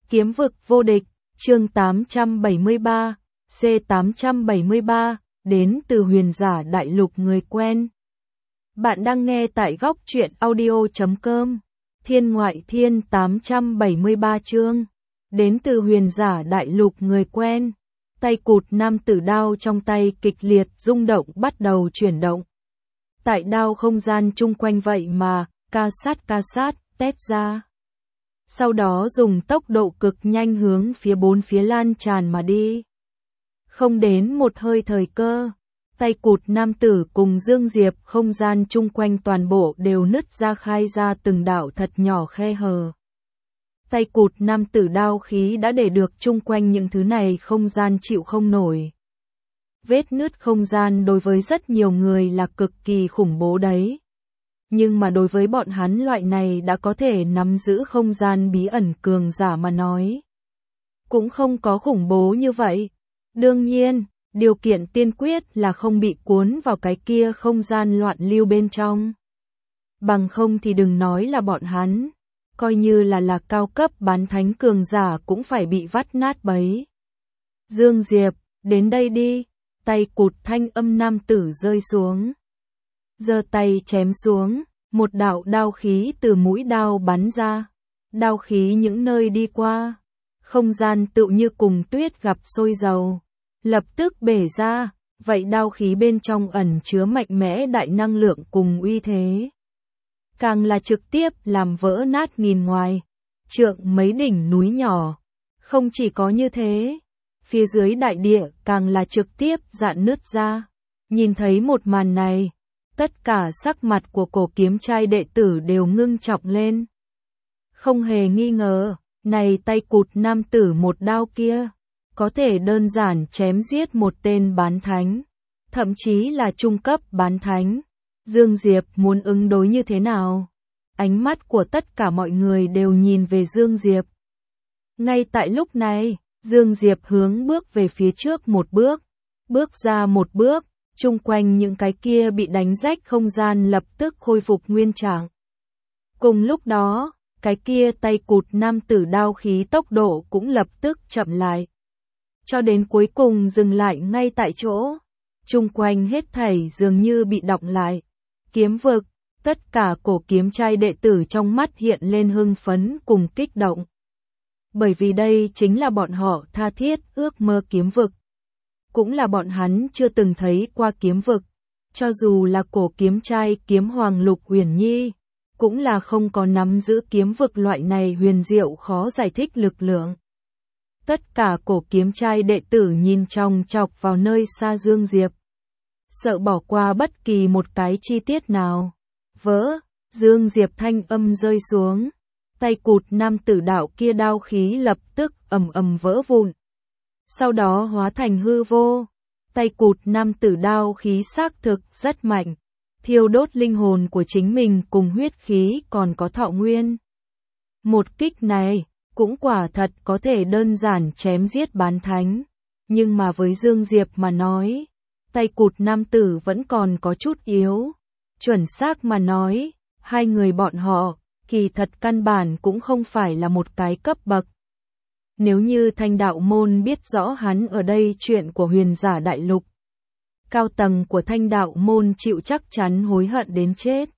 Kiếm vực vô địch, chương 873, C873, đến từ huyền giả đại lục người quen. Bạn đang nghe tại góc truyện audio.com. Thiên ngoại thiên 873 chương. Đến từ huyền giả đại lục người quen. Tay cụt nam tử đao trong tay kịch liệt rung động bắt đầu chuyển động. Tại đao không gian chung quanh vậy mà, ca sát, tét ra. Sau đó dùng tốc độ cực nhanh hướng phía bốn phía lan tràn mà đi. Không đến một hơi thời cơ, tay cụt nam tử cùng Dương Diệp không gian chung quanh toàn bộ đều nứt ra khai ra từng đạo thật nhỏ khe hở. Tay cụt nam tử đao khí đã để được chung quanh những thứ này không gian chịu không nổi. Vết nứt không gian đối với rất nhiều người là cực kỳ khủng bố đấy. Nhưng mà đối với bọn hắn loại này đã có thể nắm giữ không gian bí ẩn cường giả mà nói, cũng không có khủng bố như vậy. Đương nhiên, điều kiện tiên quyết là không bị cuốn vào cái kia không gian loạn lưu bên trong. Bằng không thì đừng nói là bọn hắn, coi như là cao cấp bán thánh cường giả cũng phải bị vắt nát bấy. Dương Diệp, đến đây đi, tay cụt thanh âm nam tử rơi xuống. Giơ tay chém xuống, một đạo đao khí từ mũi đao bắn ra. Đao khí những nơi đi qua, không gian tựu như cùng tuyết gặp sôi dầu, lập tức bể ra, vậy đao khí bên trong ẩn chứa mạnh mẽ đại năng lượng cùng uy thế. Càng là trực tiếp làm vỡ nát nghìn ngoài, trượng mấy đỉnh núi nhỏ. Không chỉ có như thế, phía dưới đại địa càng là trực tiếp rạn nứt ra. Nhìn thấy một màn này, tất cả sắc mặt của cổ kiếm trai đệ tử đều ngưng trọng lên. Không hề nghi ngờ, này tay cụt nam tử một đao kia, có thể đơn giản chém giết một tên bán thánh, thậm chí là trung cấp bán thánh. Dương Diệp muốn ứng đối như thế nào? Ánh mắt của tất cả mọi người đều nhìn về Dương Diệp. Ngay tại lúc này, Dương Diệp hướng bước về phía trước một bước, bước ra một bước. Chung quanh những cái kia bị đánh rách không gian lập tức khôi phục nguyên trạng. Cùng lúc đó, cái kia tay cụt nam tử đao khí tốc độ cũng lập tức chậm lại. Cho đến cuối cùng dừng lại ngay tại chỗ. Chung quanh hết thảy dường như bị đọng lại. Kiếm vực, tất cả cổ kiếm trai đệ tử trong mắt hiện lên hưng phấn cùng kích động. Bởi vì đây chính là bọn họ tha thiết ước mơ kiếm vực. Cũng là bọn hắn chưa từng thấy qua kiếm vực, cho dù là cổ kiếm trai kiếm hoàng Lục Uyển Nhi, cũng là không có nắm giữ kiếm vực loại này huyền diệu khó giải thích lực lượng. Tất cả cổ kiếm trai đệ tử nhìn chòng chọc vào nơi xa Dương Diệp, sợ bỏ qua bất kỳ một cái chi tiết nào. Vỡ, Dương Diệp thanh âm rơi xuống, tay cụt nam tử đạo kia đao khí lập tức ầm ầm vỡ vụn. Sau đó hóa thành hư vô, tay cụt nam tử đao khí xác thực rất mạnh, thiêu đốt linh hồn của chính mình cùng huyết khí còn có thọ nguyên. Một kích này, cũng quả thật có thể đơn giản chém giết bán thánh, nhưng mà với Dương Diệp mà nói, tay cụt nam tử vẫn còn có chút yếu. Chuẩn xác mà nói, hai người bọn họ, kỳ thật căn bản cũng không phải là một cái cấp bậc. Nếu như Thanh Đạo Môn biết rõ hắn ở đây chuyện của huyền giả đại lục, cao tầng của Thanh Đạo Môn chịu chắc chắn hối hận đến chết.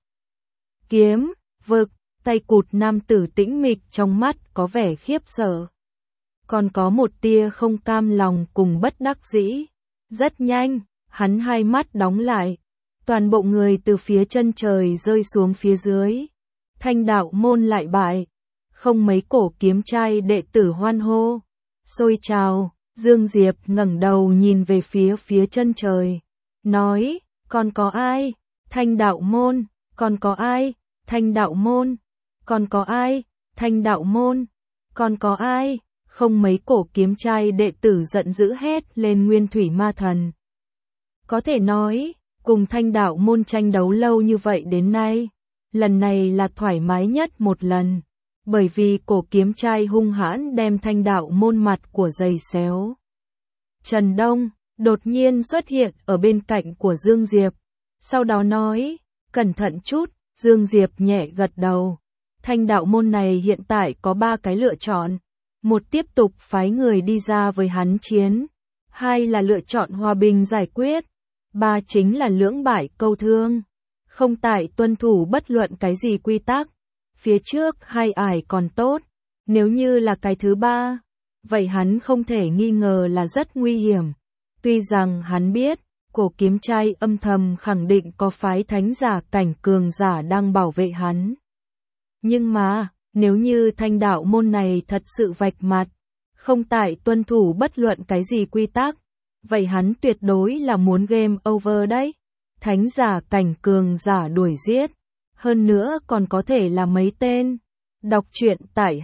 Kiếm, vực, tay cụt nam tử tĩnh mịch trong mắt có vẻ khiếp sợ. Còn có một tia không cam lòng cùng bất đắc dĩ. Rất nhanh, hắn hai mắt đóng lại. Toàn bộ người từ phía chân trời rơi xuống phía dưới. Thanh Đạo Môn lại bại. Không mấy cổ kiếm trai đệ tử hoan hô, xôi trào. Dương Diệp ngẩng đầu nhìn về phía chân trời, nói, còn có ai? Thanh Đạo Môn, còn có ai? Thanh Đạo Môn, còn có ai? Thanh Đạo Môn, còn có ai? Không mấy cổ kiếm trai đệ tử giận dữ hét lên Nguyên Thủy Ma Thần. Có thể nói, cùng Thanh Đạo Môn tranh đấu lâu như vậy đến nay, lần này là thoải mái nhất một lần. Bởi vì cổ kiếm trai hung hãn đem Thanh Đạo Môn mặt của giày xéo. Trần Đông đột nhiên xuất hiện ở bên cạnh của Dương Diệp, sau đó nói, cẩn thận chút. Dương Diệp nhẹ gật đầu. Thanh Đạo Môn này hiện tại có 3 cái lựa chọn. một tiếp tục phái người đi ra với hắn chiến, hai là lựa chọn hòa bình giải quyết, ba chính là lưỡng bại câu thương, không tại tuân thủ bất luận cái gì quy tắc. Phía trước hai ải còn tốt, nếu như là cái thứ ba, vậy hắn không thể nghi ngờ là rất nguy hiểm. Tuy rằng hắn biết, Cổ Kiếm Trai âm thầm khẳng định có phái thánh giả cảnh cường giả đang bảo vệ hắn. Nhưng mà, nếu như Thanh đạo môn này thật sự vạch mặt, không tại tuân thủ bất luận cái gì quy tắc, vậy hắn tuyệt đối là muốn game over đấy. Thánh giả cảnh cường giả đuổi giết, hơn nữa còn có thể là mấy tên. Đọc truyện tại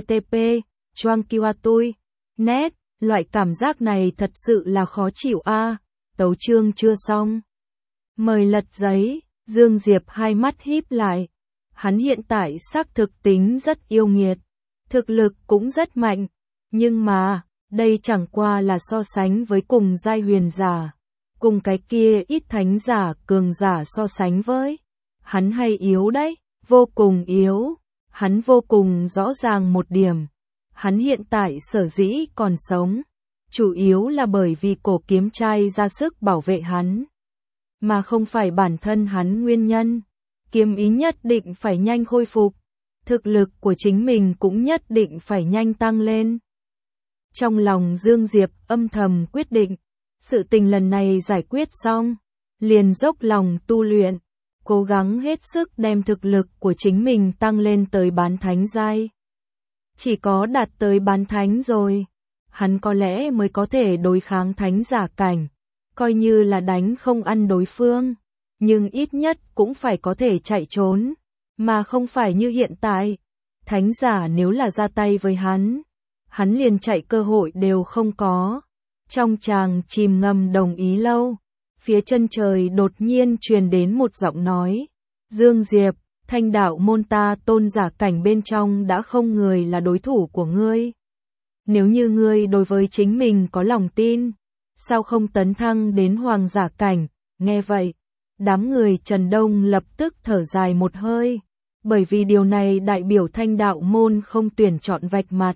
http://choangkiwatui.net, loại cảm giác này thật sự là khó chịu a. Tấu chương chưa xong. Mời lật giấy, Dương Diệp hai mắt híp lại. Hắn hiện tại xác thực tính rất yêu nghiệt, thực lực cũng rất mạnh, nhưng mà, đây chẳng qua là so sánh với cùng giai huyền giả, cùng cái kia ít thánh giả cường giả so sánh với. Hắn hay yếu đấy, vô cùng yếu. Hắn vô cùng rõ ràng một điểm. Hắn hiện tại sở dĩ còn sống, chủ yếu là bởi vì Cổ Kiếm Trai ra sức bảo vệ hắn, mà không phải bản thân hắn nguyên nhân. Kiếm ý nhất định phải nhanh khôi phục, thực lực của chính mình cũng nhất định phải nhanh tăng lên. Trong lòng Dương Diệp âm thầm quyết định, sự tình lần này giải quyết xong, liền dốc lòng tu luyện, cố gắng hết sức đem thực lực của chính mình tăng lên tới bán thánh giai. Chỉ có đạt tới bán thánh rồi, hắn có lẽ mới có thể đối kháng thánh giả cảnh, coi như là đánh không ăn đối phương, nhưng ít nhất cũng phải có thể chạy trốn, mà không phải như hiện tại. Thánh giả nếu là ra tay với hắn liền chạy cơ hội đều không có. Trong tràng chìm ngâm đồng ý lâu, phía chân trời đột nhiên truyền đến một giọng nói. Dương Diệp, Thanh đạo môn ta tôn giả cảnh bên trong đã không người là đối thủ của ngươi. Nếu như ngươi đối với chính mình có lòng tin, sao không tấn thăng đến hoàng giả cảnh? Nghe vậy, đám người Trần Đông lập tức thở dài một hơi, bởi vì điều này đại biểu Thanh đạo môn không tuyển chọn vạch mặt.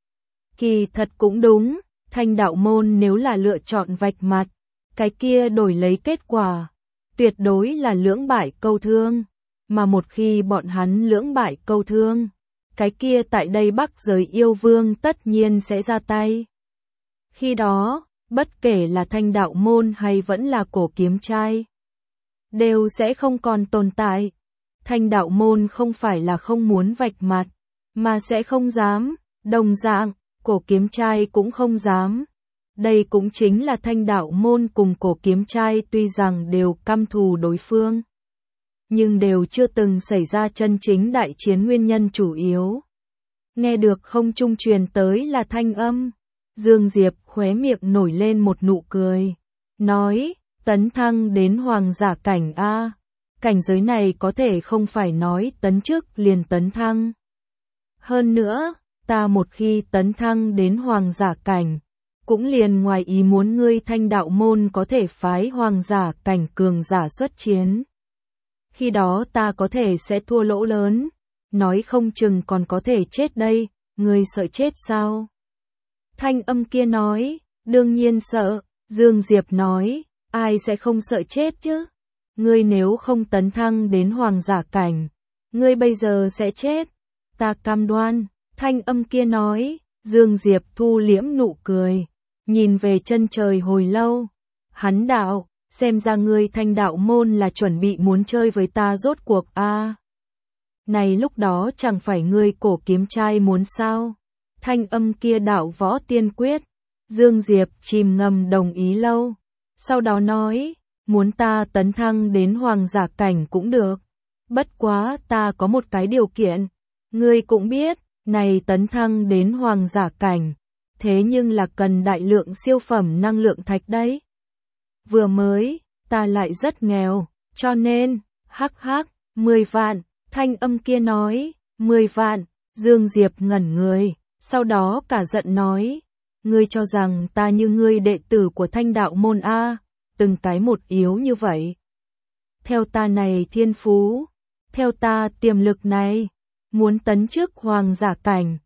Kỳ thật cũng đúng, Thanh đạo môn nếu là lựa chọn vạch mặt, cái kia đổi lấy kết quả tuyệt đối là lưỡng bại câu thương, mà một khi bọn hắn lưỡng bại câu thương, cái kia tại đây Bắc giới yêu vương tất nhiên sẽ ra tay. Khi đó, bất kể là Thanh đạo môn hay vẫn là Cổ Kiếm Trai, đều sẽ không còn tồn tại. Thanh đạo môn không phải là không muốn vạch mặt, mà sẽ không dám, đồng dạng, Cổ Kiếm Trai cũng không dám. Đây cũng chính là Thanh đạo môn cùng Cổ Kiếm Trai tuy rằng đều căm thù đối phương, nhưng đều chưa từng xảy ra chân chính đại chiến nguyên nhân chủ yếu. Nghe được không trung truyền tới là thanh âm, Dương Diệp khóe miệng nổi lên một nụ cười, nói, tấn thăng đến hoàng giả cảnh a, cảnh giới này có thể không phải nói tấn chức liền tấn thăng. Hơn nữa, ta một khi tấn thăng đến hoàng giả cảnh, cũng liền ngoài ý muốn ngươi Thanh đạo môn có thể phái hoàng giả cảnh cường giả xuất chiến. Khi đó ta có thể sẽ thua lỗ lớn, nói không chừng còn có thể chết đây, ngươi sợ chết sao? Thanh âm kia nói, đương nhiên sợ. Dương Diệp nói, ai sẽ không sợ chết chứ? Ngươi nếu không tấn thăng đến hoàng giả cảnh, ngươi bây giờ sẽ chết. Ta cam đoan. Thanh âm kia nói, Dương Diệp thu liễm nụ cười, nhìn về chân trời hồi lâu. Hắn đạo, xem ra ngươi Thanh đạo môn là chuẩn bị muốn chơi với ta rốt cuộc a. Này lúc đó chẳng phải ngươi Cổ Kiếm Trai muốn sao? Thanh âm kia đạo võ tiên quyết. Dương Diệp chìm ngầm đồng ý lâu, sau đó nói, muốn ta tấn thăng đến hoàng giả cảnh cũng được, bất quá ta có một cái điều kiện. Ngươi cũng biết, này tấn thăng đến hoàng giả cảnh, thế nhưng là cần đại lượng siêu phẩm năng lượng thạch đấy. Vừa mới, ta lại rất nghèo, cho nên, hắc hắc, 10 vạn, thanh âm kia nói, 10 vạn, Dương Diệp ngẩn người, sau đó cả giận nói, ngươi cho rằng ta như ngươi đệ tử của Thanh đạo môn a, từng cái một yếu như vậy. Theo ta này thiên phú, theo ta tiềm lực này, muốn tấn chức hoàng giả cảnh,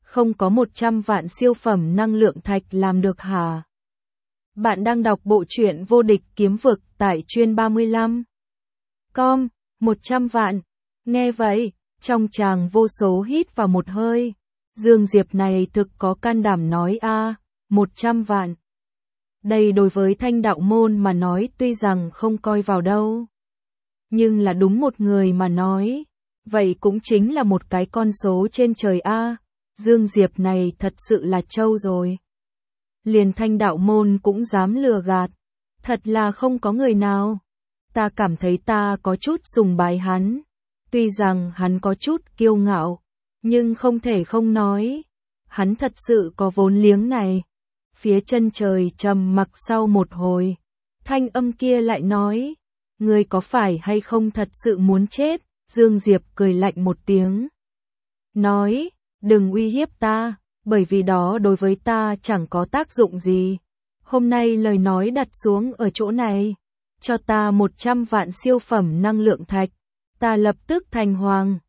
không có 100 vạn siêu phẩm năng lượng thạch làm được hả? Bạn đang đọc bộ truyện Vô địch kiếm vực tại chuyên 35. Com, 100 vạn. Nghe vậy, trong tràng vô số hít vào một hơi. Dương Diệp này thực có can đảm nói a, 100 vạn. Đây đối với Thanh đạo môn mà nói tuy rằng không coi vào đâu. Nhưng là đúng một người mà nói, vậy cũng chính là một cái con số trên trời a. Dương Diệp này thật sự là trâu rồi. Liền Thanh đạo môn cũng dám lừa gạt. Thật là không có người nào. Ta cảm thấy ta có chút sùng bái hắn. Tuy rằng hắn có chút kiêu ngạo, nhưng không thể không nói. Hắn thật sự có vốn liếng này. Phía chân trời trầm mặc sau một hồi. Thanh âm kia lại nói. Ngươi có phải hay không thật sự muốn chết? Dương Diệp cười lạnh một tiếng. Nói, đừng uy hiếp ta, bởi vì đó đối với ta chẳng có tác dụng gì. Hôm nay lời nói đặt xuống ở chỗ này. Cho ta 100 vạn siêu phẩm năng lượng thạch. Ta lập tức thành hoàng.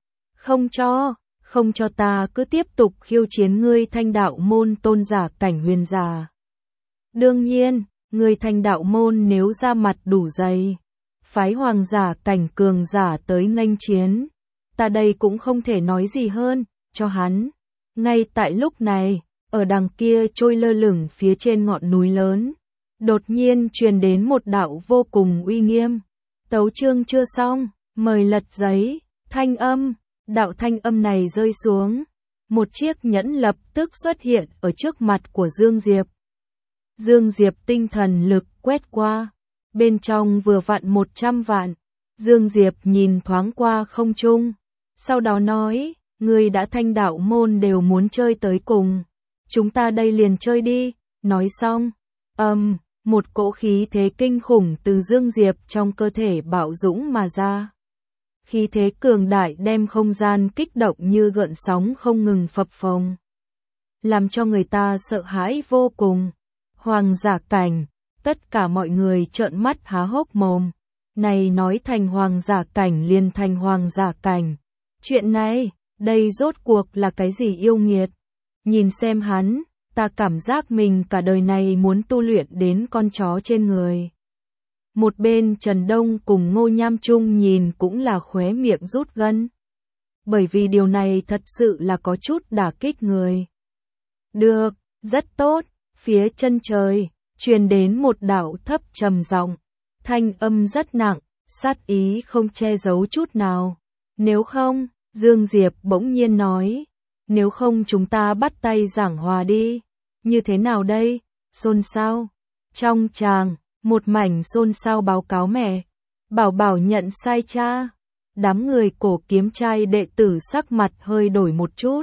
Không cho ta cứ tiếp tục khiêu chiến ngươi Thanh đạo môn tôn giả cảnh huyền giả. Đương nhiên, ngươi Thanh đạo môn nếu ra mặt đủ dày, phái hoàng giả cảnh cường giả tới nghênh chiến, ta đây cũng không thể nói gì hơn, cho hắn. Ngay tại lúc này, ở đằng kia trôi lơ lửng phía trên ngọn núi lớn, đột nhiên truyền đến một đạo vô cùng uy nghiêm. Tấu chương chưa xong, mời lật giấy, thanh âm, đạo thanh âm này rơi xuống. Một chiếc nhẫn lập tức xuất hiện ở trước mặt của Dương Diệp. Dương Diệp tinh thần lực quét qua. Bên trong vừa vặn 100 vạn. Dương Diệp nhìn thoáng qua không trung. Sau đó nói, người đã Thanh đạo môn đều muốn chơi tới cùng. Chúng ta đây liền chơi đi. Nói xong, một cỗ khí thế kinh khủng từ Dương Diệp trong cơ thể bạo dũng mà ra. Khí thế cường đại đem không gian kích động như gợn sóng không ngừng phập phồng. Làm cho người ta sợ hãi vô cùng. Hoàng giả cảnh. Tất cả mọi người trợn mắt há hốc mồm. Này nói thành hoàng giả cảnh liền thành hoàng giả cảnh. Chuyện này, đây rốt cuộc là cái gì yêu nghiệt. Nhìn xem hắn, ta cảm giác mình cả đời này muốn tu luyện đến con chó trên người. Một bên Trần Đông cùng Ngô Nham Trung nhìn cũng là khóe miệng rút gân. Bởi vì điều này thật sự là có chút đả kích người. Được, rất tốt, phía chân trời truyền đến một đạo thấp trầm giọng, thanh âm rất nặng, sát ý không che giấu chút nào. Nếu không, Dương Diệp bỗng nhiên nói, nếu không chúng ta bắt tay giảng hòa đi. Như thế nào đây? Xôn xao. Trong tràng, một mảnh xôn xao báo cáo mẹ. Bảo Bảo nhận sai cha. Đám người Cổ Kiếm trai đệ tử sắc mặt hơi đổi một chút.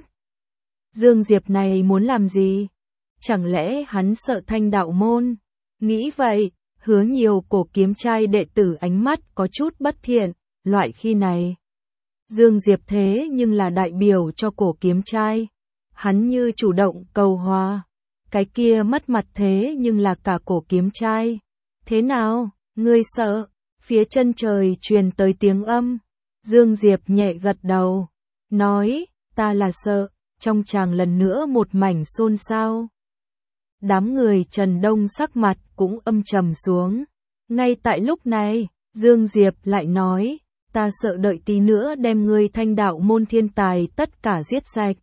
Dương Diệp này muốn làm gì? Chẳng lẽ hắn sợ Thanh đạo môn? Nghĩ vậy, Hứa Nhiều Cổ Kiếm trai đệ tử ánh mắt có chút bất thiện, loại khi này. Dương Diệp thế nhưng là đại biểu cho Cổ Kiếm trai. Hắn như chủ động cầu hòa. Cái kia mất mặt thế nhưng là cả Cổ Kiếm trai. Thế nào, ngươi sợ? Phía chân trời truyền tới tiếng âm. Dương Diệp nhẹ gật đầu. Nói, ta là sợ. Trong tràng lần nữa một mảnh xôn xao. Đám người Trần Đông sắc mặt cũng âm trầm xuống. Ngay tại lúc này, Dương Diệp lại nói, ta sợ đợi tí nữa đem ngươi Thanh đạo môn thiên tài tất cả giết sạch.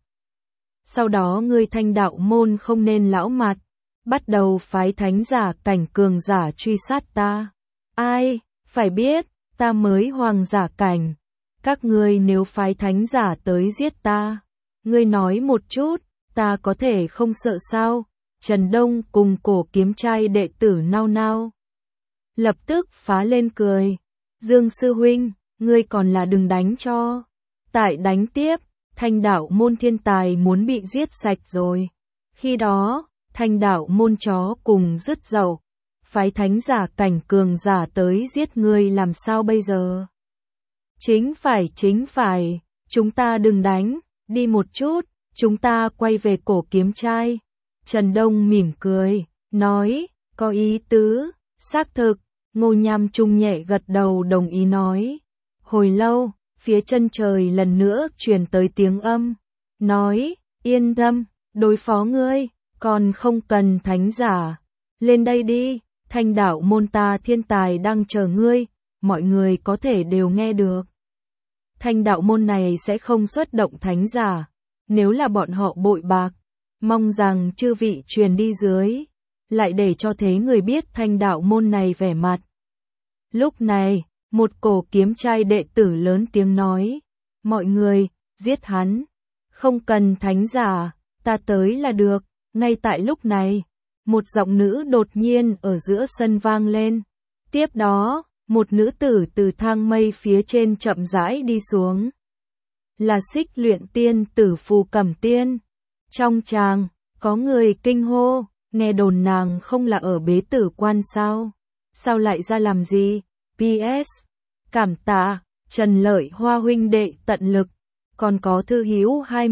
Sau đó ngươi Thanh đạo môn không nên lão mặt, bắt đầu phái thánh giả cảnh cường giả truy sát ta. Ai, phải biết, ta mới hoàng giả cảnh. Các ngươi nếu phái thánh giả tới giết ta, ngươi nói một chút, ta có thể không sợ sao? Trần Đông cùng Cổ Kiếm trai đệ tử nao nao. Lập tức phá lên cười. Dương sư huynh, ngươi còn là đừng đánh cho. Tại đánh tiếp, Thanh đạo môn thiên tài muốn bị giết sạch rồi. Khi đó, Thanh đạo môn chó cùng rứt dậu. Phái thánh giả cảnh cường giả tới giết ngươi làm sao bây giờ? Chính phải, chúng ta đừng đánh, đi một chút, chúng ta quay về Cổ Kiếm trai. Trần Đông mỉm cười, nói, có ý tứ, xác thực. Ngô Nham Trung nhẹ gật đầu đồng ý nói. Hồi lâu, phía chân trời lần nữa truyền tới tiếng âm, nói, Yên tâm, đối phó ngươi, còn không cần thánh giả. Lên đây đi, Thanh đạo môn ta thiên tài đang chờ ngươi, mọi người có thể đều nghe được. Thanh đạo môn này sẽ không xuất động thánh giả, nếu là bọn họ bội bạc, mong rằng chư vị truyền đi dưới, lại để cho thế người biết thanh đạo môn này vẻ mặt. Lúc này, một cổ kiếm trai đệ tử lớn tiếng nói, mọi người, giết hắn, không cần thánh giả, ta tới là được. Ngay tại lúc này, một giọng nữ đột nhiên ở giữa sân vang lên. Tiếp đó, một nữ tử từ thang mây phía trên chậm rãi đi xuống. Là Xích Luyện Tiên tử Phù Cẩm Tiên. Trong tràng, có người kinh hô, nghe đồn nàng không là ở bế tử quan sao? Sao lại ra làm gì? PS. Cảm tạ, Trần Lợi Hoa huynh đệ tận lực. Còn có thư hữu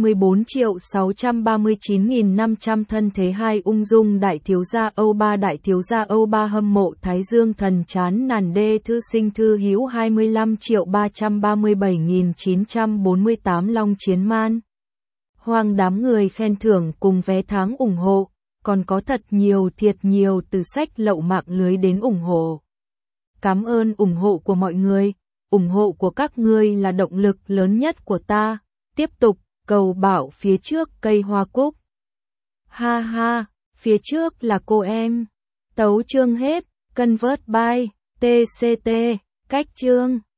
24.639.500 thân thế hai ung dung đại thiếu gia Âu Ba hâm mộ Thái Dương thần chán nản đê thư sinh thư hữu 25.337.948 Long Chiến Man. Hoàng đám người khen thưởng cùng vé tháng ủng hộ, còn có thật nhiều thiệt nhiều từ sách lậu mạng lưới đến ủng hộ. Cảm ơn ủng hộ của mọi người. Ủng hộ của các ngươi là động lực lớn nhất của ta. Tiếp tục, cầu bảo phía trước cây hoa cúc. Ha ha, phía trước là cô em. Tấu chương hết, convert by, TCT, cách chương.